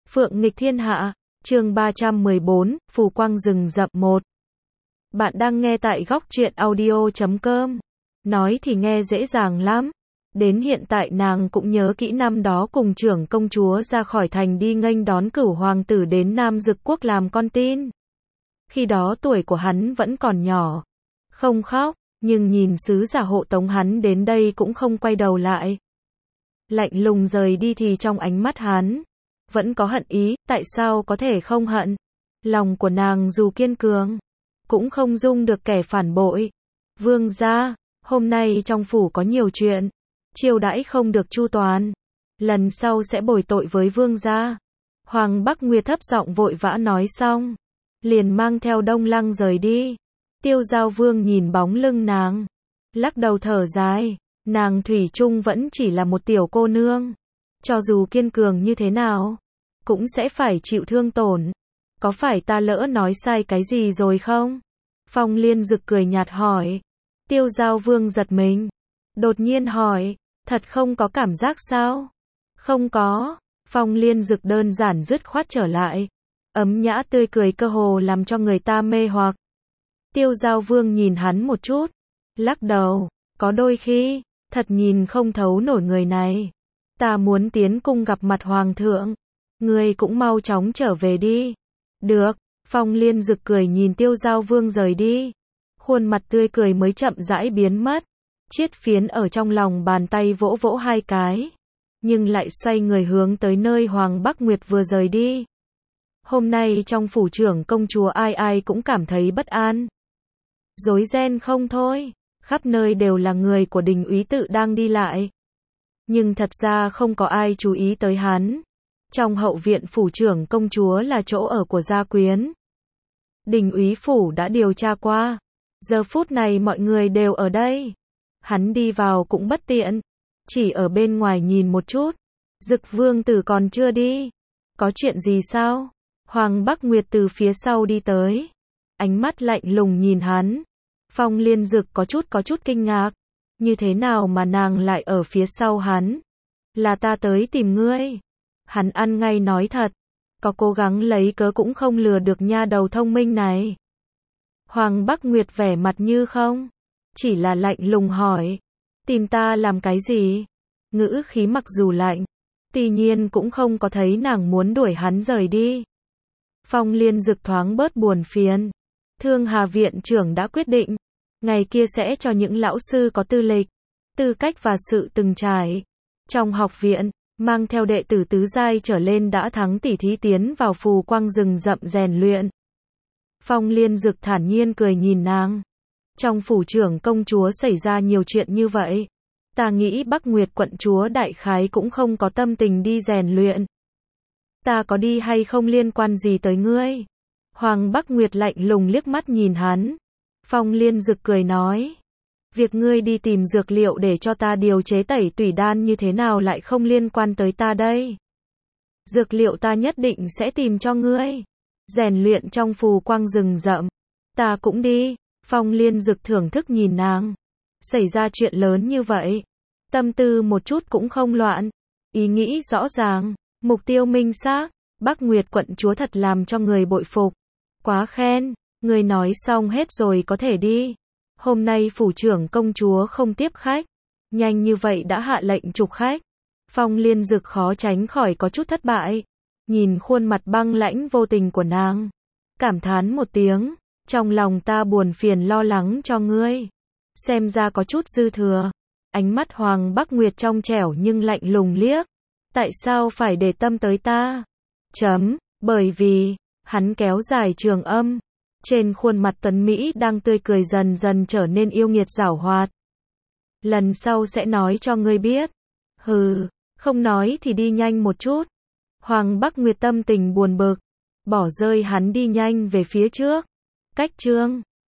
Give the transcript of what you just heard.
Phượng nghịch thiên hạ, chương 314, Phù quang rừng rậm 1. Bạn đang nghe tại góc truyện audio.com. Nói thì nghe dễ dàng lắm. Đến hiện tại nàng cũng nhớ kỹ năm đó cùng trưởng công chúa ra khỏi thành đi nghênh đón cửu hoàng tử đến Nam Dực Quốc làm con tin. Khi đó tuổi của hắn vẫn còn nhỏ. Không khóc, nhưng nhìn sứ giả hộ tống hắn đến đây cũng không quay đầu lại. Lạnh lùng rời đi thì trong ánh mắt hắn vẫn có hận ý, tại sao có thể không hận? Lòng của nàng dù kiên cường, cũng không dung được kẻ phản bội. Vương gia, hôm nay trong phủ có nhiều chuyện, chiêu đãi không được chu toàn. Lần sau sẽ bồi tội với vương gia. Hoàng Bắc Nguyệt thấp giọng vội vã nói xong, liền mang theo Đông Lăng rời đi. Tiêu Giao Vương nhìn bóng lưng nàng, lắc đầu thở dài, nàng thủy chung vẫn chỉ là một tiểu cô nương. Cho dù kiên cường như thế nào, cũng sẽ phải chịu thương tổn. Có phải ta lỡ nói sai cái gì rồi không? Phong Liên Dực cười nhạt hỏi. Tiêu Giao Vương giật mình, đột nhiên hỏi, thật không có cảm giác sao? Không có. Phong Liên Dực đơn giản dứt khoát trở lại. Ấm nhã tươi cười cơ hồ làm cho người ta mê hoặc. Tiêu Giao Vương nhìn hắn một chút, lắc đầu, có đôi khi, thật nhìn không thấu nổi người này. Ta muốn tiến cung gặp mặt hoàng thượng, ngươi cũng mau chóng trở về đi. Được. Phong Liên Dực cười nhìn Tiêu Giao Vương rời đi. Khuôn mặt tươi cười mới chậm rãi biến mất. Chiết phiến ở trong lòng bàn tay vỗ vỗ hai cái, nhưng lại xoay người hướng tới nơi Hoàng Bắc Nguyệt vừa rời đi. Hôm nay trong phủ trưởng công chúa ai ai cũng cảm thấy bất an, rối ren không thôi. Khắp nơi đều là người của Đình úy tự đang đi lại, nhưng thật ra không có ai chú ý tới hắn. Trong hậu viện phủ trưởng công chúa là chỗ ở của gia quyến. Đình úy phủ đã điều tra qua, giờ phút này mọi người đều ở đây. Hắn đi vào cũng bất tiện, chỉ ở bên ngoài nhìn một chút. Dực vương tử còn chưa đi. Có chuyện gì sao? Hoàng Bắc Nguyệt từ phía sau đi tới, ánh mắt lạnh lùng nhìn hắn. Phong Liên Dực có chút kinh ngạc. Như thế nào mà nàng lại ở phía sau hắn? Là ta tới tìm ngươi. Hắn ăn ngay nói thật, có cố gắng lấy cớ cũng không lừa được nha đầu thông minh này. Hoàng Bắc Nguyệt vẻ mặt như không, chỉ là lạnh lùng hỏi, tìm ta làm cái gì? Ngữ khí mặc dù lạnh, tuy nhiên cũng không có thấy nàng muốn đuổi hắn rời đi. Phong Liên Dực thoáng bớt buồn phiền. Thương Hà viện trưởng đã quyết định, ngày kia sẽ cho những lão sư có tư lịch, tư cách và sự từng trải trong học viện, mang theo đệ tử tứ giai trở lên đã thắng tỷ thí tiến vào phù quang rừng rậm rèn luyện. Phong Liên Dực thản nhiên cười nhìn nàng. Trong phủ trưởng công chúa xảy ra nhiều chuyện như vậy, ta nghĩ Bắc Nguyệt quận chúa đại khái cũng không có tâm tình đi rèn luyện. Ta có đi hay không liên quan gì tới ngươi? Hoàng Bắc Nguyệt lạnh lùng liếc mắt nhìn hắn. Phong Liên Dực cười nói, việc ngươi đi tìm dược liệu để cho ta điều chế tẩy tủy đan như thế nào lại không liên quan tới ta đây? Dược liệu ta nhất định sẽ tìm cho ngươi. Rèn luyện trong phù quang rừng rậm, ta cũng đi. Phong Liên Dực thưởng thức nhìn nàng. Xảy ra chuyện lớn như vậy, tâm tư một chút cũng không loạn, ý nghĩ rõ ràng, mục tiêu minh xác. Bắc Nguyệt quận chúa thật làm cho người bội phục. Quá khen. Người nói xong hết rồi có thể đi. Hôm nay phủ trưởng công chúa không tiếp khách, nhanh như vậy đã hạ lệnh trục khách. Phong Liên Dực khó tránh khỏi có chút thất bại, nhìn khuôn mặt băng lãnh vô tình của nàng, cảm thán một tiếng, trong lòng ta buồn phiền lo lắng cho ngươi, xem ra có chút dư thừa. Ánh mắt Hoàng Bắc Nguyệt trong trẻo nhưng lạnh lùng liếc, tại sao phải để tâm tới ta? Bởi vì, hắn kéo dài trường âm. Trên khuôn mặt tuấn Mỹ đang tươi cười dần dần trở nên yêu nghiệt giảo hoạt. Lần sau sẽ nói cho ngươi biết. Hừ, không nói thì đi nhanh một chút. Hoàng Bắc Nguyệt tâm tình buồn bực, bỏ rơi hắn đi nhanh về phía trước. Cách chương